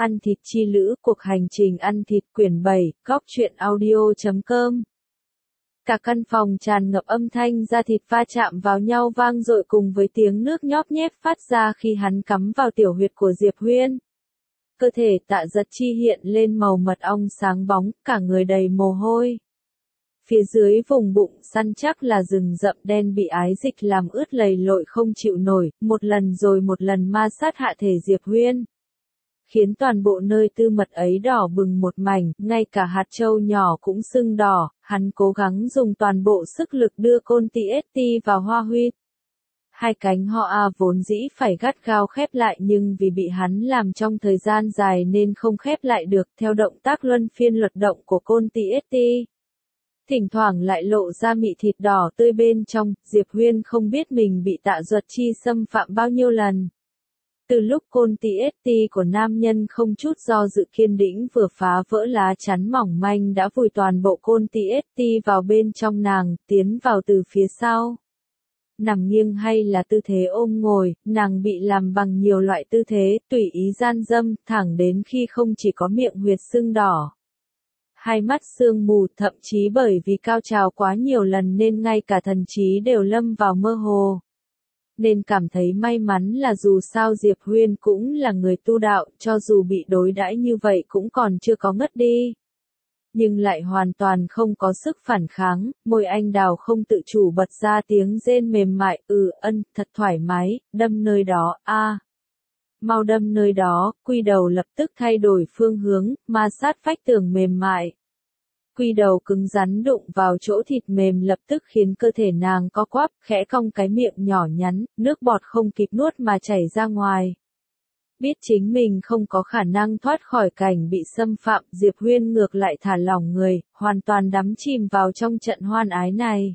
Ăn thịt chi lữ, cuộc hành trình ăn thịt quyển 7, góc truyện audio.com. Cả căn phòng tràn ngập âm thanh da thịt va chạm vào nhau vang dội cùng với tiếng nước nhóp nhép phát ra khi hắn cắm vào tiểu huyệt của Diệp Huyên. Cơ thể Tạ Giật Chi hiện lên màu mật ong sáng bóng, cả người đầy mồ hôi. Phía dưới vùng bụng săn chắc là rừng rậm đen bị ái dịch làm ướt lầy lội không chịu nổi, một lần rồi một lần ma sát hạ thể Diệp Huyên. Khiến toàn bộ nơi tư mật ấy đỏ bừng một mảnh, ngay cả hạt châu nhỏ cũng sưng đỏ, hắn cố gắng dùng toàn bộ sức lực đưa Côn Ti vào hoa huyết. Hai cánh họ vốn dĩ phải gắt gao khép lại nhưng vì bị hắn làm trong thời gian dài nên không khép lại được theo động tác luân phiên luật động của Côn Ti. Thỉnh thoảng lại lộ ra mị thịt đỏ tươi bên trong, Diệp Huyên không biết mình bị Tạ Duật Chi xâm phạm bao nhiêu lần. Từ lúc Côn Ti của nam nhân không chút do dự kiên đĩnh vừa phá vỡ lá chắn mỏng manh đã vùi toàn bộ Côn Ti vào bên trong nàng, tiến vào từ phía sau. Nằm nghiêng hay là tư thế ôm ngồi, nàng bị làm bằng nhiều loại tư thế, tùy ý gian dâm, thẳng đến khi không chỉ có miệng huyệt sưng đỏ. Hai mắt sương mù, thậm chí bởi vì cao trào quá nhiều lần nên ngay cả thần trí đều lâm vào mơ hồ. Nên cảm thấy may mắn là dù sao Diệp Huyên cũng là người tu đạo, cho dù bị đối đãi như vậy cũng còn chưa có ngất đi. Nhưng lại hoàn toàn không có sức phản kháng, môi anh đào không tự chủ bật ra tiếng rên mềm mại, thật thoải mái, đâm nơi đó, mau đâm nơi đó, quy đầu lập tức thay đổi phương hướng, ma sát vách tường mềm mại. Quy đầu cứng rắn đụng vào chỗ thịt mềm lập tức khiến cơ thể nàng co quắp, khẽ cong cái miệng nhỏ nhắn, nước bọt không kịp nuốt mà chảy ra ngoài. Biết chính mình không có khả năng thoát khỏi cảnh bị xâm phạm, Diệp Huyên ngược lại thả lỏng người, hoàn toàn đắm chìm vào trong trận hoan ái này.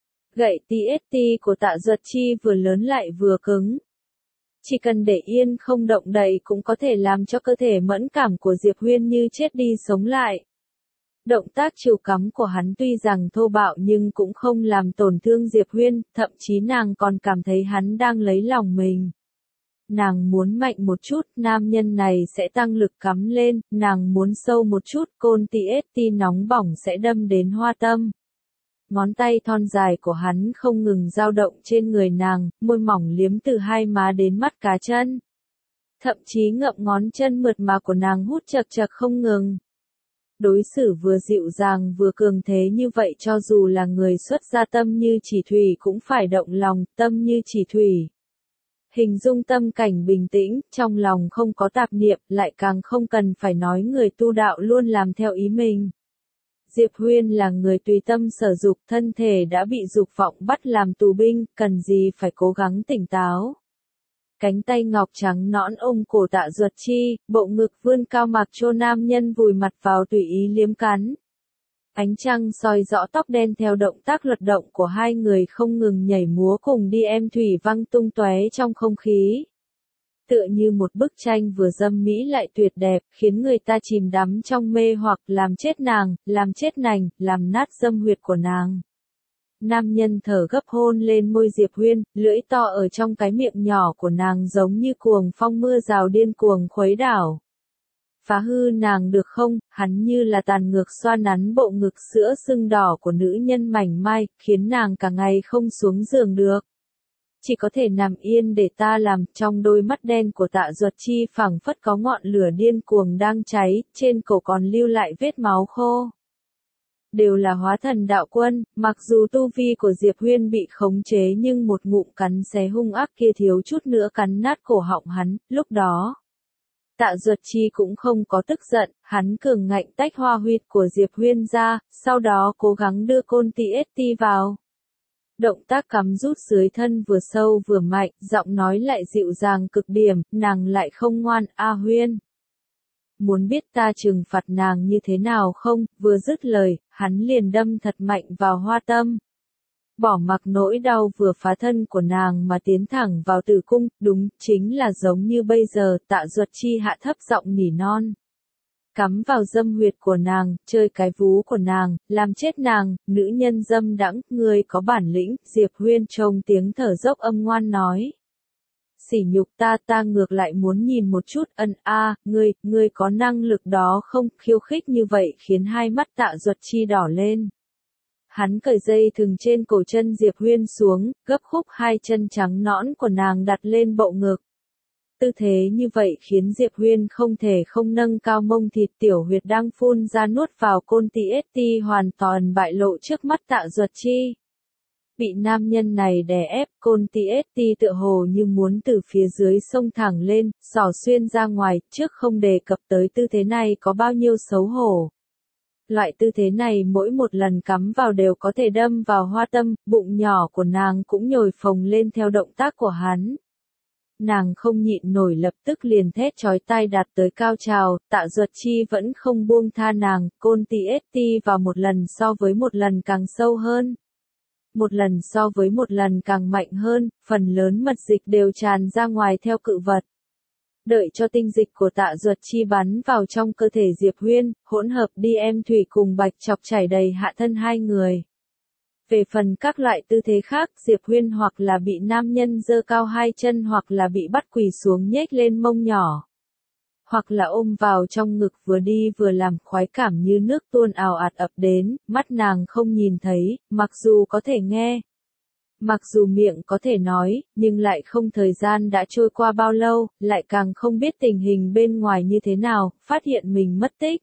Gậy Ti của Tạ Duật Chi vừa lớn lại vừa cứng. Chỉ cần để yên không động đậy cũng có thể làm cho cơ thể mẫn cảm của Diệp Huyên như chết đi sống lại. Động tác chiều cắm của hắn tuy rằng thô bạo nhưng cũng không làm tổn thương Diệp Huyên, thậm chí nàng còn cảm thấy hắn đang lấy lòng mình. Nàng muốn mạnh một chút, nam nhân này sẽ tăng lực cắm lên, nàng muốn sâu một chút, Côn Ti nóng bỏng sẽ đâm đến hoa tâm. Ngón tay thon dài của hắn không ngừng dao động trên người nàng, môi mỏng liếm từ hai má đến mắt cá chân. Thậm chí ngậm ngón chân mượt mà của nàng hút chật chật không ngừng. Đối xử vừa dịu dàng vừa cường thế như vậy cho dù là người xuất gia tâm như chỉ thủy cũng phải động lòng, tâm như chỉ thủy. Hình dung tâm cảnh bình tĩnh, trong lòng không có tạp niệm, lại càng không cần phải nói người tu đạo luôn làm theo ý mình. Diệp Huyên là người tùy tâm sở dục, thân thể đã bị dục vọng bắt làm tù binh, cần gì phải cố gắng tỉnh táo. Cánh tay ngọc trắng nõn ôm cổ Tạ Duật Chi, bộ ngực vươn cao mặc cho nam nhân vùi mặt vào tùy ý liếm cắn. Ánh trăng soi rõ tóc đen theo động tác luật động của hai người không ngừng nhảy múa cùng đi em thủy văng tung tóe trong không khí. Tựa như một bức tranh vừa dâm mỹ lại tuyệt đẹp, khiến người ta chìm đắm trong mê hoặc làm chết nàng, làm chết nành, làm nát dâm huyệt của nàng. Nam nhân thở gấp hôn lên môi Diệp Huyên, lưỡi to ở trong cái miệng nhỏ của nàng giống như cuồng phong mưa rào điên cuồng khuấy đảo. Phá hư nàng được không, hắn như là tàn ngược xoa nắn bộ ngực sữa sưng đỏ của nữ nhân mảnh mai, khiến nàng cả ngày không xuống giường được. Chỉ có thể nằm yên để ta làm, trong đôi mắt đen của Tạ Duật Chi phảng phất có ngọn lửa điên cuồng đang cháy, trên cổ còn lưu lại vết máu khô. Đều là hóa thần đạo quân, mặc dù tu vi của Diệp Huyên bị khống chế nhưng một ngụm cắn xé hung ác kia thiếu chút nữa cắn nát cổ họng hắn, lúc đó. Tạ Duật Chi cũng không có tức giận, hắn cường ngạnh tách hoa huyệt của Diệp Huyên ra, sau đó cố gắng đưa Côn Ti vào. Động tác cắm rút dưới thân vừa sâu vừa mạnh, giọng nói lại dịu dàng cực điểm, nàng lại không ngoan, Huyên. Muốn biết ta trừng phạt nàng như thế nào không, vừa dứt lời, hắn liền đâm thật mạnh vào hoa tâm. Bỏ mặc nỗi đau vừa phá thân của nàng mà tiến thẳng vào tử cung, đúng, chính là giống như bây giờ, Tạ Duật Chi hạ thấp giọng nỉ non. Cắm vào dâm huyệt của nàng, chơi cái vú của nàng, làm chết nàng, nữ nhân dâm đãng, ngươi có bản lĩnh, Diệp Huyên trông tiếng thở dốc âm ngoan nói. sỉ nhục ta ngược lại muốn nhìn một chút. Ngươi có năng lực đó không? Khiêu khích như vậy khiến hai mắt Tạ Duật Chi đỏ lên. Hắn cởi dây thừng trên cổ chân Diệp Huyên xuống, gấp khúc hai chân trắng nõn của nàng đặt lên bậu ngực. Tư thế như vậy khiến Diệp Huyên không thể không nâng cao mông thịt tiểu huyệt đang phun ra nuốt vào côn TST hoàn toàn bại lộ trước mắt Tạ Duật Chi. Bị nam nhân này đè ép, côn TST tựa hồ như muốn từ phía dưới xông thẳng lên, xỏ xuyên ra ngoài, trước không đề cập tới tư thế này có bao nhiêu xấu hổ. Loại tư thế này mỗi một lần cắm vào đều có thể đâm vào hoa tâm, bụng nhỏ của nàng cũng nhồi phồng lên theo động tác của hắn. Nàng không nhịn nổi lập tức liền thét chói tai đạt tới cao trào, Tạ Duật Chi vẫn không buông tha nàng, côn TST vào một lần so với một lần càng sâu hơn. Một lần so với một lần càng mạnh hơn, phần lớn mật dịch đều tràn ra ngoài theo cự vật. Đợi cho tinh dịch của Tạ Duật Chi bắn vào trong cơ thể Diệp Huyên, hỗn hợp DM thủy cùng bạch chọc chảy đầy hạ thân hai người. Về phần các loại tư thế khác, Diệp Huyên hoặc là bị nam nhân giơ cao hai chân hoặc là bị bắt quỳ xuống nhếch lên mông nhỏ. Hoặc là ôm vào trong ngực vừa đi vừa làm, khoái cảm như nước tuôn ào ạt ập đến, mắt nàng không nhìn thấy, mặc dù có thể nghe. Mặc dù miệng có thể nói, nhưng lại không thời gian đã trôi qua bao lâu, lại càng không biết tình hình bên ngoài như thế nào, phát hiện mình mất tích.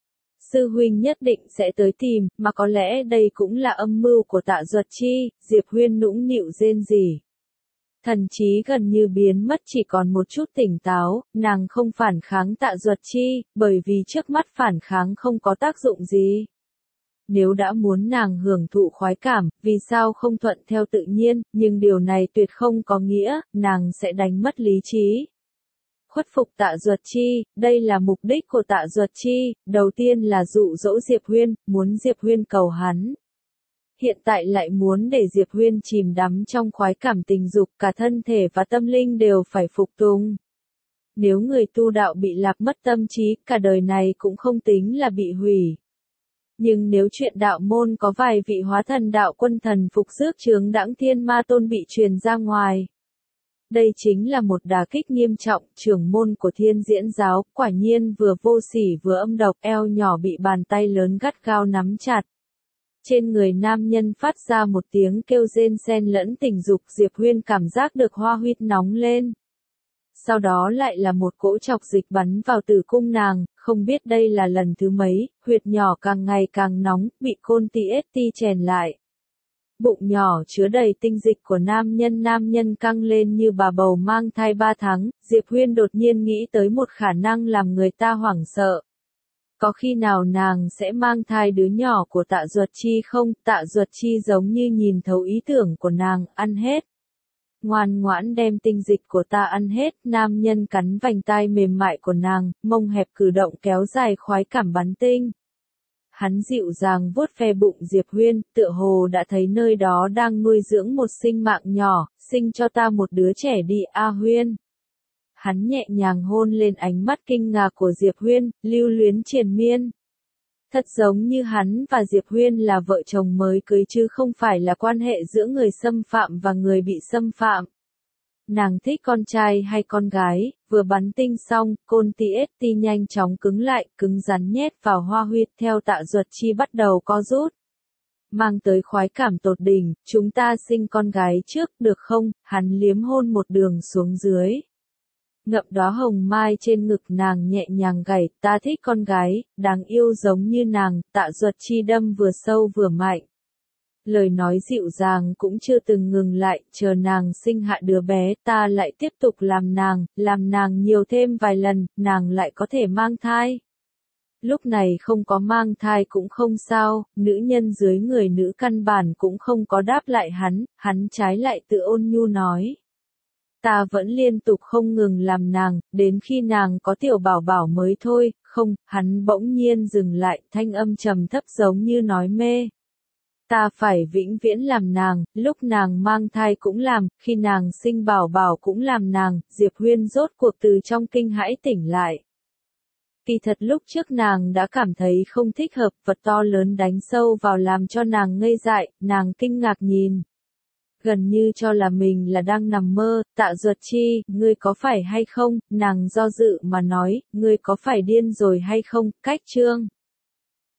Sư huynh nhất định sẽ tới tìm, mà có lẽ đây cũng là âm mưu của Tạ Duật Chi. Diệp Huyên nũng nịu rên rỉ. Thần trí gần như biến mất, chỉ còn một chút tỉnh táo, nàng không phản kháng Tạ Duật Chi, bởi vì trước mắt phản kháng không có tác dụng gì. Nếu đã muốn nàng hưởng thụ khoái cảm, vì sao không thuận theo tự nhiên, nhưng điều này tuyệt không có nghĩa, nàng sẽ đánh mất lý trí. Khuất phục Tạ Duật Chi, đây là mục đích của Tạ Duật Chi, đầu tiên là dụ dỗ Diệp Huyên, muốn Diệp Huyên cầu hắn. Hiện tại lại muốn để Diệp Huyên chìm đắm trong khoái cảm tình dục, cả thân thể và tâm linh đều phải phục tùng. Nếu người tu đạo bị lạc mất tâm trí, cả đời này cũng không tính là bị hủy. Nhưng nếu chuyện đạo môn có vài vị hóa thần đạo quân thần phục rước chướng đãng thiên ma tôn bị truyền ra ngoài. Đây chính là một đả kích nghiêm trọng, trưởng môn của Thiên Diễn giáo, quả nhiên vừa vô sỉ vừa âm độc, eo nhỏ bị bàn tay lớn gắt gao nắm chặt. Trên người nam nhân phát ra một tiếng kêu rên xen lẫn tình dục, Diệp Huyên cảm giác được hoa huyết nóng lên. Sau đó lại là một cỗ chọc dịch bắn vào tử cung nàng, không biết đây là lần thứ mấy, huyệt nhỏ càng ngày càng nóng, bị côn TST chèn lại. Bụng nhỏ chứa đầy tinh dịch của nam nhân căng lên như bà bầu mang thai 3 tháng, Diệp Huyên đột nhiên nghĩ tới một khả năng làm người ta hoảng sợ. Có khi nào nàng sẽ mang thai đứa nhỏ của Tạ Duật Chi không? Tạ Duật Chi giống như nhìn thấu ý tưởng của nàng, ăn hết. Ngoan ngoãn đem tinh dịch của ta ăn hết, nam nhân cắn vành tai mềm mại của nàng, mông hẹp cử động kéo dài khoái cảm bắn tinh. Hắn dịu dàng vuốt ve bụng Diệp Huyên, tựa hồ đã thấy nơi đó đang nuôi dưỡng một sinh mạng nhỏ, sinh cho ta một đứa trẻ đi A Huyên. Hắn nhẹ nhàng hôn lên ánh mắt kinh ngạc của Diệp Huyên, lưu luyến triền miên. Thật giống như hắn và Diệp Huyên là vợ chồng mới cưới chứ không phải là quan hệ giữa người xâm phạm và người bị xâm phạm. Nàng thích con trai hay con gái, vừa bắn tinh xong, côn TST nhanh chóng cứng lại, cứng rắn nhét vào hoa huyệt theo Tạ Duật Chi bắt đầu co rút. Mang tới khoái cảm tột đỉnh, chúng ta sinh con gái trước, được không? Hắn liếm hôn một đường xuống dưới. Ngậm đóa hồng mai trên ngực nàng nhẹ nhàng gảy, ta thích con gái, đáng yêu giống như nàng, Tạ Duật Chi đâm vừa sâu vừa mạnh. Lời nói dịu dàng cũng chưa từng ngừng lại, chờ nàng sinh hạ đứa bé, ta lại tiếp tục làm nàng nhiều thêm vài lần, nàng lại có thể mang thai. Lúc này không có mang thai cũng không sao, nữ nhân dưới người nữ căn bản cũng không có đáp lại hắn trái lại tự ôn nhu nói. Ta vẫn liên tục không ngừng làm nàng, đến khi nàng có tiểu bảo bảo mới thôi, không, hắn bỗng nhiên dừng lại, thanh âm trầm thấp giống như nói mê. Ta phải vĩnh viễn làm nàng, lúc nàng mang thai cũng làm, khi nàng sinh bảo bảo cũng làm nàng, Diệp Huyên rốt cuộc từ trong kinh hãi tỉnh lại. Kỳ thật lúc trước nàng đã cảm thấy không thích hợp, vật to lớn đánh sâu vào làm cho nàng ngây dại, nàng kinh ngạc nhìn. gần như cho là mình là đang nằm mơ. Tạ Duật Chi, ngươi có phải hay không? Nàng do dự mà nói, ngươi có phải điên rồi hay không? Cách chương